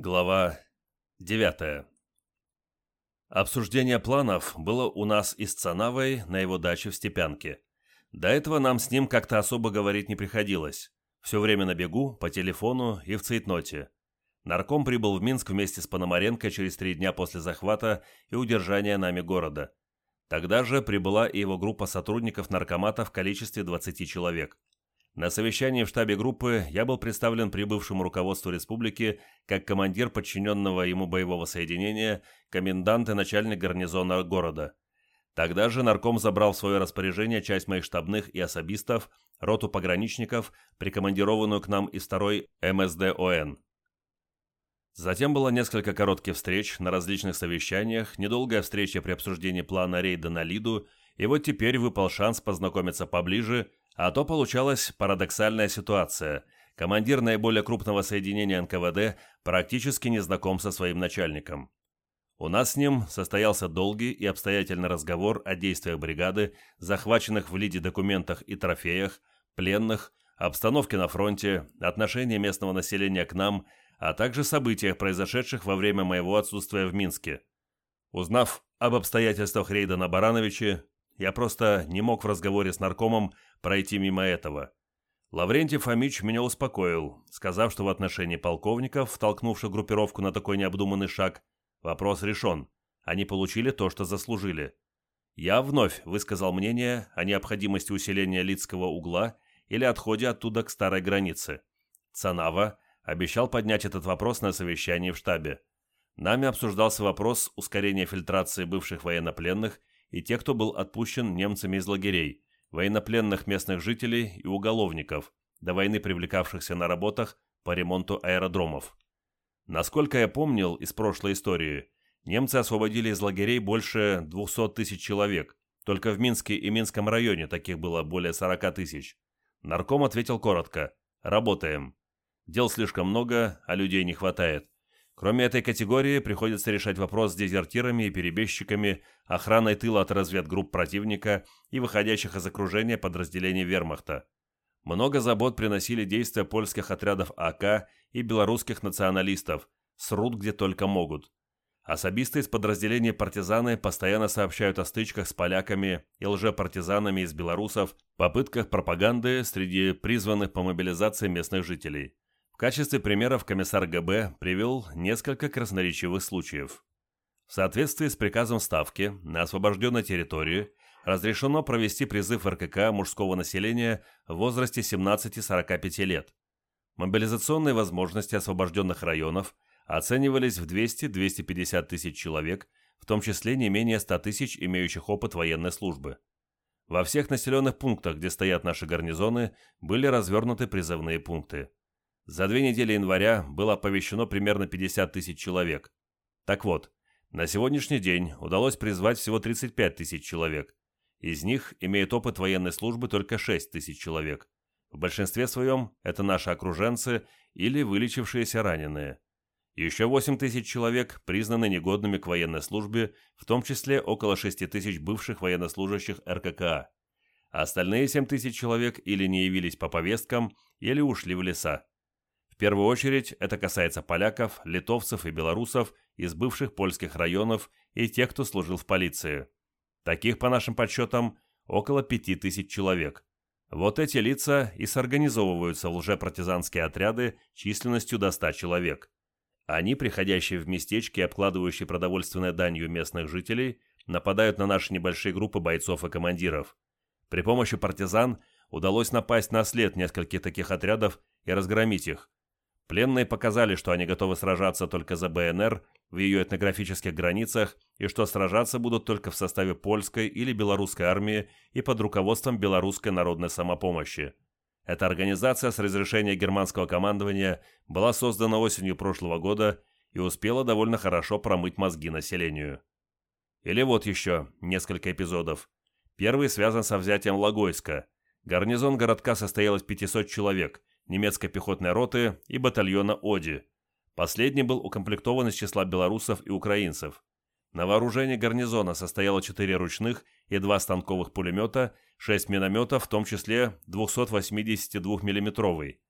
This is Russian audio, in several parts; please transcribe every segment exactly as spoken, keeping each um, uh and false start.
Глава девятая. Обсуждение планов было у нас и с Цанавой на его даче в Степянке. До этого нам с ним как-то особо говорить не приходилось. Все время на бегу, по телефону и в цейтноте. Нарком прибыл в Минск вместе с Пономаренко через три дня после захвата и удержания нами города. Тогда же прибыла и его группа сотрудников наркомата в количестве двадцати человек. На совещании в штабе группы я был представлен прибывшему руководству республики как командир подчиненного ему боевого соединения, комендант и начальник гарнизона города. Тогда же нарком забрал в свое распоряжение часть моих штабных и особистов, роту пограничников, прикомандированную к нам из второй эм эс дэ о эн. Затем было несколько коротких встреч на различных совещаниях, недолгая встреча при обсуждении плана рейда на Лиду, и вот теперь выпал шанс познакомиться поближе. А то получалась парадоксальная ситуация. Командир наиболее крупного соединения эн ка вэ дэ практически не знаком со своим начальником. У нас с ним состоялся долгий и обстоятельный разговор о действиях бригады, захваченных в Лиде документах и трофеях, пленных, обстановке на фронте, отношении местного населения к нам, а также событиях, произошедших во время моего отсутствия в Минске. Узнав об обстоятельствах рейда на Барановиче, я просто не мог в разговоре с наркомом пройти мимо этого. Лаврентий Фомич меня успокоил, сказав, что в отношении полковников, толкнувших группировку на такой необдуманный шаг, вопрос решен, они получили то, что заслужили. Я вновь высказал мнение о необходимости усиления Лидского угла или отходе оттуда к старой границе. Цанава обещал поднять этот вопрос на совещании в штабе. Нами обсуждался вопрос ускорения фильтрации бывших военнопленных и тех, кто был отпущен немцами из лагерей, военнопленных местных жителей и уголовников, до войны привлекавшихся на работах по ремонту аэродромов. Насколько я помнил из прошлой истории, немцы освободили из лагерей больше двухсот тысяч человек, только в Минске и Минском районе таких было более сорока тысяч. Нарком ответил коротко: «Работаем. Дел слишком много, а людей не хватает. Кроме этой категории, приходится решать вопрос с дезертирами и перебежчиками, охраной тыла от разведгрупп противника и выходящих из окружения подразделений вермахта. Много забот приносили действия польских отрядов а ка и белорусских националистов, срут где только могут. Особисты из подразделений партизаны постоянно сообщают о стычках с поляками и лжепартизанами из белорусов, попытках пропаганды среди призванных по мобилизации местных жителей. В качестве примеров комиссар гэ бэ привел несколько красноречивых случаев. В соответствии с приказом Ставки на освобожденной территории разрешено провести призыв в эр ка ка мужского населения в возрасте семнадцати-сорока пяти лет. Мобилизационные возможности освобожденных районов оценивались в двести-двести пятьдесят тысяч человек, в том числе не менее ста тысяч, имеющих опыт военной службы. Во всех населенных пунктах, где стоят наши гарнизоны, были развернуты призывные пункты. За две недели января было оповещено примерно пятьдесят тысяч человек. Так вот, на сегодняшний день удалось призвать всего тридцать пять тысяч человек. Из них имеет опыт военной службы только шесть тысяч человек. В большинстве своем это наши окруженцы или вылечившиеся раненые. Еще восемь тысяч человек признаны негодными к военной службе, в том числе около шесть тысяч бывших военнослужащих эр ка ка. А остальные семь тысяч человек или не явились по повесткам, или ушли в леса. В первую очередь это касается поляков, литовцев и белорусов из бывших польских районов и тех, кто служил в полиции. Таких, по нашим подсчетам, около пяти тысяч человек. Вот эти лица и сорганизовываются в лжепартизанские отряды численностью до ста человек. Они, приходящие в местечки и обкладывающие продовольственной данью местных жителей, нападают на наши небольшие группы бойцов и командиров. При помощи партизан удалось напасть на след нескольких таких отрядов и разгромить их. Пленные показали, что они готовы сражаться только за бэ эн эр в ее этнографических границах и что сражаться будут только в составе польской или белорусской армии и под руководством белорусской народной самопомощи. Эта организация с разрешения германского командования была создана осенью прошлого года и успела довольно хорошо промыть мозги населению. Или вот еще несколько эпизодов. Первый связан со взятием Логойска. Гарнизон городка состоял из пятисот человек, немецкой пехотной роты и батальона Оди. Последний был укомплектован из числа белорусов и украинцев. На вооружении гарнизона состояло четыре ручных и два станковых пулемета, шесть минометов, в том числе двухсот восьмидесятидвухмиллиметровый.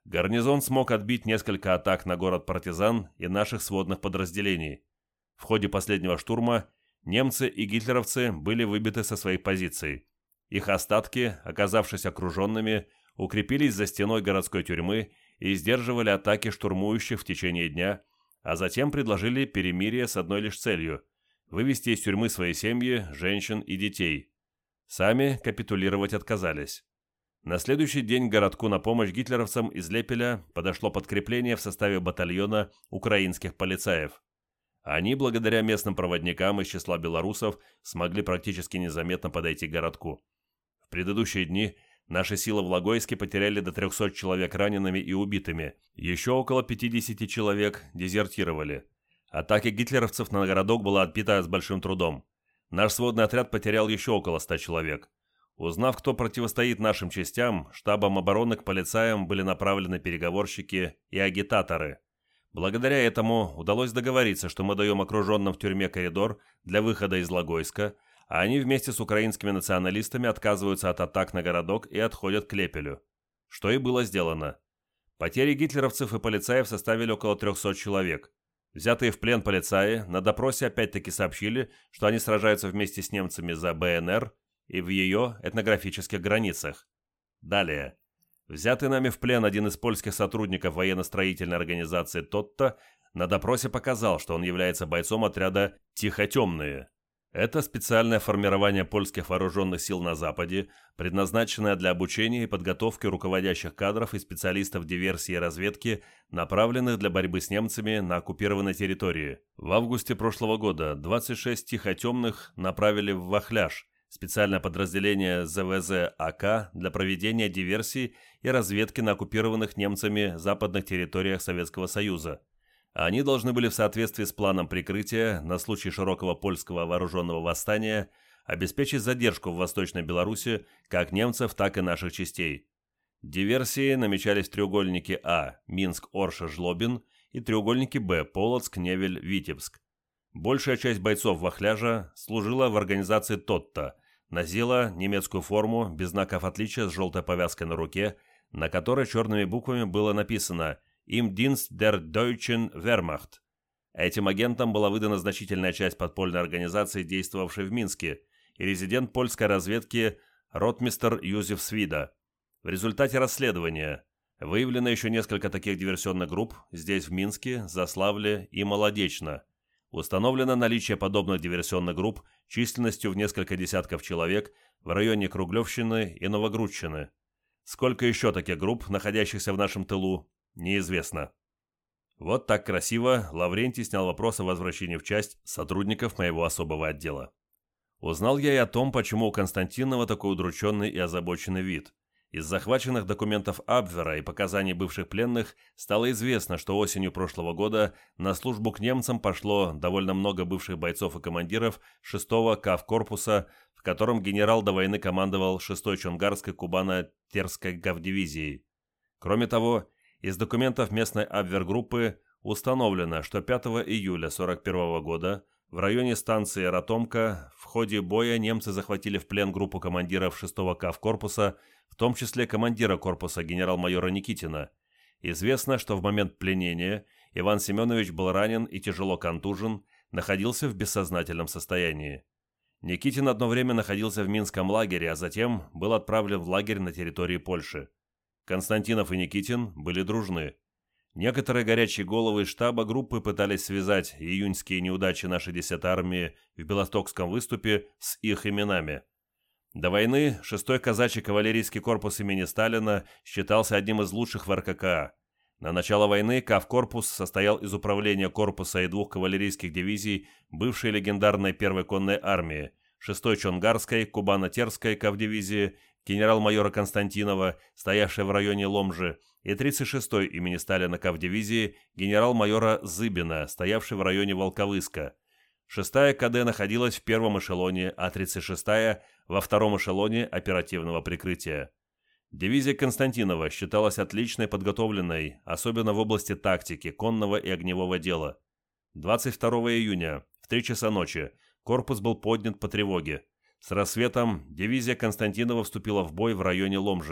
Гарнизон смог отбить несколько атак на город партизан и наших сводных подразделений. В ходе последнего штурма немцы и гитлеровцы были выбиты со своих позиций. Их остатки, оказавшись окруженными, укрепились за стеной городской тюрьмы и сдерживали атаки штурмующих в течение дня, а затем предложили перемирие с одной лишь целью – вывести из тюрьмы свои семьи, женщин и детей. Сами капитулировать отказались. На следующий день к городку на помощь гитлеровцам из Лепеля подошло подкрепление в составе батальона украинских полицаев. Они, благодаря местным проводникам из числа белорусов, смогли практически незаметно подойти к городку. В предыдущие дни наши силы в Логойске потеряли до трехсот человек ранеными и убитыми, еще около пятидесяти человек дезертировали. Атака гитлеровцев на городок была отбита с большим трудом. Наш сводный отряд потерял еще около ста человек. Узнав, кто противостоит нашим частям, штабом обороны к полицаям были направлены переговорщики и агитаторы. Благодаря этому удалось договориться, что мы даем окруженным в тюрьме коридор для выхода из Логойска, а они вместе с украинскими националистами отказываются от атак на городок и отходят к Лепелю. Что и было сделано. Потери гитлеровцев и полицаев составили около трехсот человек. Взятые в плен полицаи на допросе опять-таки сообщили, что они сражаются вместе с немцами за БНР и в ее этнографических границах. Далее. Взятый нами в плен один из польских сотрудников военно-строительной организации «Тотто» на допросе показал, что он является бойцом отряда «Тихотемные». Это специальное формирование польских вооруженных сил на Западе, предназначенное для обучения и подготовки руководящих кадров и специалистов диверсии и разведки, направленных для борьбы с немцами на оккупированной территории. В августе прошлого года двадцать шесть «Тихотемных» направили в Вахляж, специальное подразделение ЗВЗ АК для проведения диверсий и разведки на оккупированных немцами западных территориях Советского Союза. Они должны были в соответствии с планом прикрытия на случай широкого польского вооруженного восстания обеспечить задержку в Восточной Беларуси как немцев, так и наших частей. Диверсии намечались в треугольнике А – Минск-Орша-Жлобин и треугольнике Б – Полоцк-Невель-Витебск. Большая часть бойцов Вахляжа служила в организации «Тотто», носила немецкую форму без знаков отличия с желтой повязкой на руке, на которой черными буквами было написано «Im Dienst der Deutschen Wehrmacht». Этим агентам была выдана значительная часть подпольной организации, действовавшей в Минске, и резидент польской разведки ротмистр Юзеф Свида. В результате расследования выявлено еще несколько таких диверсионных групп здесь, в Минске, Заславле и Молодечно. Установлено наличие подобных диверсионных групп численностью в несколько десятков человек в районе Круглевщины и Новогрудщины. Сколько еще таких групп, находящихся в нашем тылу, неизвестно. Вот так красиво Лаврентий снял вопрос о возвращении в часть сотрудников моего особого отдела. Узнал я и о том, почему у Константинова такой удрученный и озабоченный вид. Из захваченных документов Абвера и показаний бывших пленных стало известно, что осенью прошлого года на службу к немцам пошло довольно много бывших бойцов и командиров шестого кавкорпуса, в котором генерал до войны командовал шестой Чонгарской кубано-терской гавдивизией. Кроме того, из документов местной Абвер-группы установлено, что пятого июля сорок первого года в районе станции Ратомка в ходе боя немцы захватили в плен группу командиров шестого кавкорпуса, в том числе командира корпуса генерал-майора Никитина. Известно, что в момент пленения Иван Семенович был ранен и тяжело контужен, находился в бессознательном состоянии. Никитин одно время находился в Минском лагере, а затем был отправлен в лагерь на территории Польши. Константинов и Никитин были дружны. Некоторые горячие головы из штаба группы пытались связать июньские неудачи нашей десятой армии в Белостокском выступе с их именами. До войны шестой казачий кавалерийский корпус имени Сталина считался одним из лучших в эр ка ка а. На начало войны кавкорпус состоял из управления корпуса и двух кавалерийских дивизий бывшей легендарной первой конной армии, шестой Чонгарской, Кубано-Терской кавдивизии, генерал-майора Константинова, стоявшей в районе Ломжи, и тридцать шестой имени Сталина кавдивизии генерал-майора Зыбина, стоявшей в районе Волковыска. шестая ка дэ находилась в первом эшелоне, а тридцать шестая – во втором эшелоне оперативного прикрытия. Дивизия Константинова считалась отличной подготовленной, особенно в области тактики, конного и огневого дела. двадцать второго июня в три часа ночи корпус был поднят по тревоге. С рассветом дивизия Константинова вступила в бой в районе Ломжи.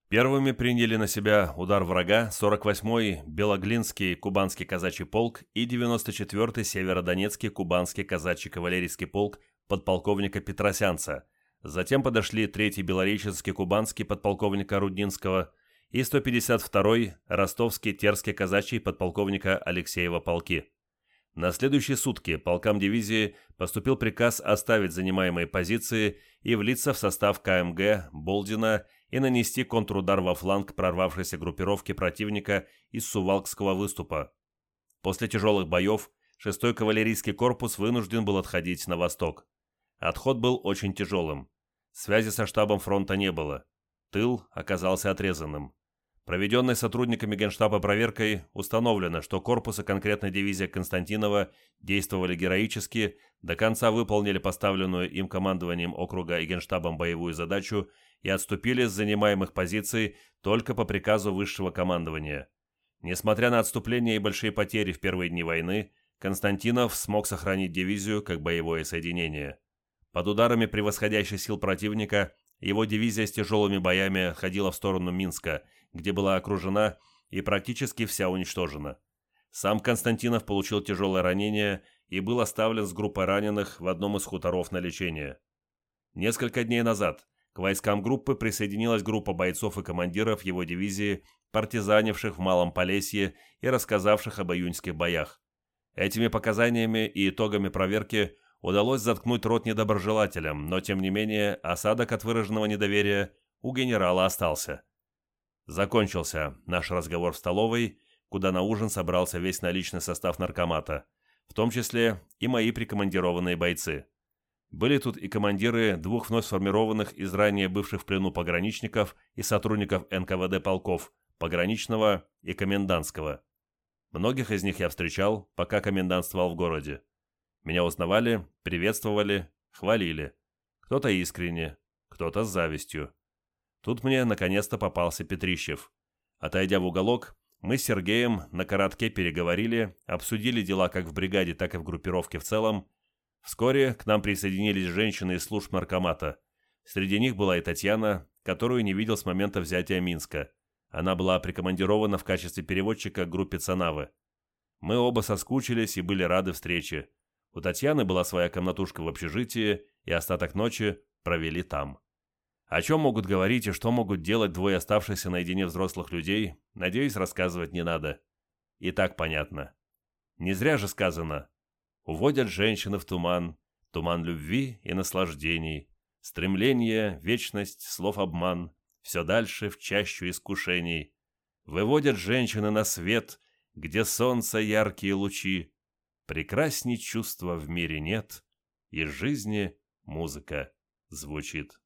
Первыми приняли на себя удар врага сорок восьмой Белоглинский кубанский казачий полк и девяносто четвёртый Северодонецкий кубанский казачий кавалерийский полк подполковника Петросянца. Затем подошли третий Белореченский кубанский подполковника Руднинского и сто пятьдесят второй Ростовский Терский казачий подполковника Алексеева полки. На следующие сутки полкам дивизии поступил приказ оставить занимаемые позиции и влиться в состав ка эм гэ Болдина и нанести контрудар во фланг прорвавшейся группировки противника из Сувалкского выступа. После тяжелых боев шестой кавалерийский корпус вынужден был отходить на восток. Отход был очень тяжелым. Связи со штабом фронта не было. Тыл оказался отрезанным. Проведенной сотрудниками Генштаба проверкой установлено, что корпус и конкретно дивизия Константинова действовали героически, до конца выполнили поставленную им командованием округа и Генштабом боевую задачу и отступили с занимаемых позиций только по приказу высшего командования. Несмотря на отступление и большие потери в первые дни войны, Константинов смог сохранить дивизию как боевое соединение. Под ударами превосходящих сил противника его дивизия с тяжелыми боями отходила в сторону Минска, где была окружена и практически вся уничтожена. Сам Константинов получил тяжелое ранение и был оставлен с группой раненых в одном из хуторов на лечение. Несколько дней назад к войскам группы присоединилась группа бойцов и командиров его дивизии, партизанивших в Малом Полесье и рассказавших об июньских боях. Этими показаниями и итогами проверки удалось заткнуть рот недоброжелателям, но тем не менее осадок от выраженного недоверия у генерала остался. Закончился наш разговор в столовой, куда на ужин собрался весь наличный состав наркомата, в том числе и мои прикомандированные бойцы. Были тут и командиры двух вновь сформированных из ранее бывших в плену пограничников и сотрудников эн ка вэ дэ полков, пограничного и комендантского. Многих из них я встречал, пока комендантствовал в городе. Меня узнавали, приветствовали, хвалили. Кто-то искренне, кто-то с завистью. Тут мне наконец-то попался Петрищев. Отойдя в уголок, мы с Сергеем на коротке переговорили, обсудили дела как в бригаде, так и в группировке в целом. Вскоре к нам присоединились женщины из служб наркомата. Среди них была и Татьяна, которую не видел с момента взятия Минска. Она была прикомандирована в качестве переводчика к группе Цанавы. Мы оба соскучились и были рады встрече. У Татьяны была своя комнатушка в общежитии, и остаток ночи провели там. О чем могут говорить и что могут делать двое оставшихся наедине взрослых людей, надеюсь, рассказывать не надо. И так понятно. Не зря же сказано: уводят женщины в туман, туман любви и наслаждений, стремление, вечность, слов обман, все дальше в чащу искушений. Выводят женщины на свет, где солнца яркие лучи. Прекрасней чувства в мире нет, и жизни музыка звучит.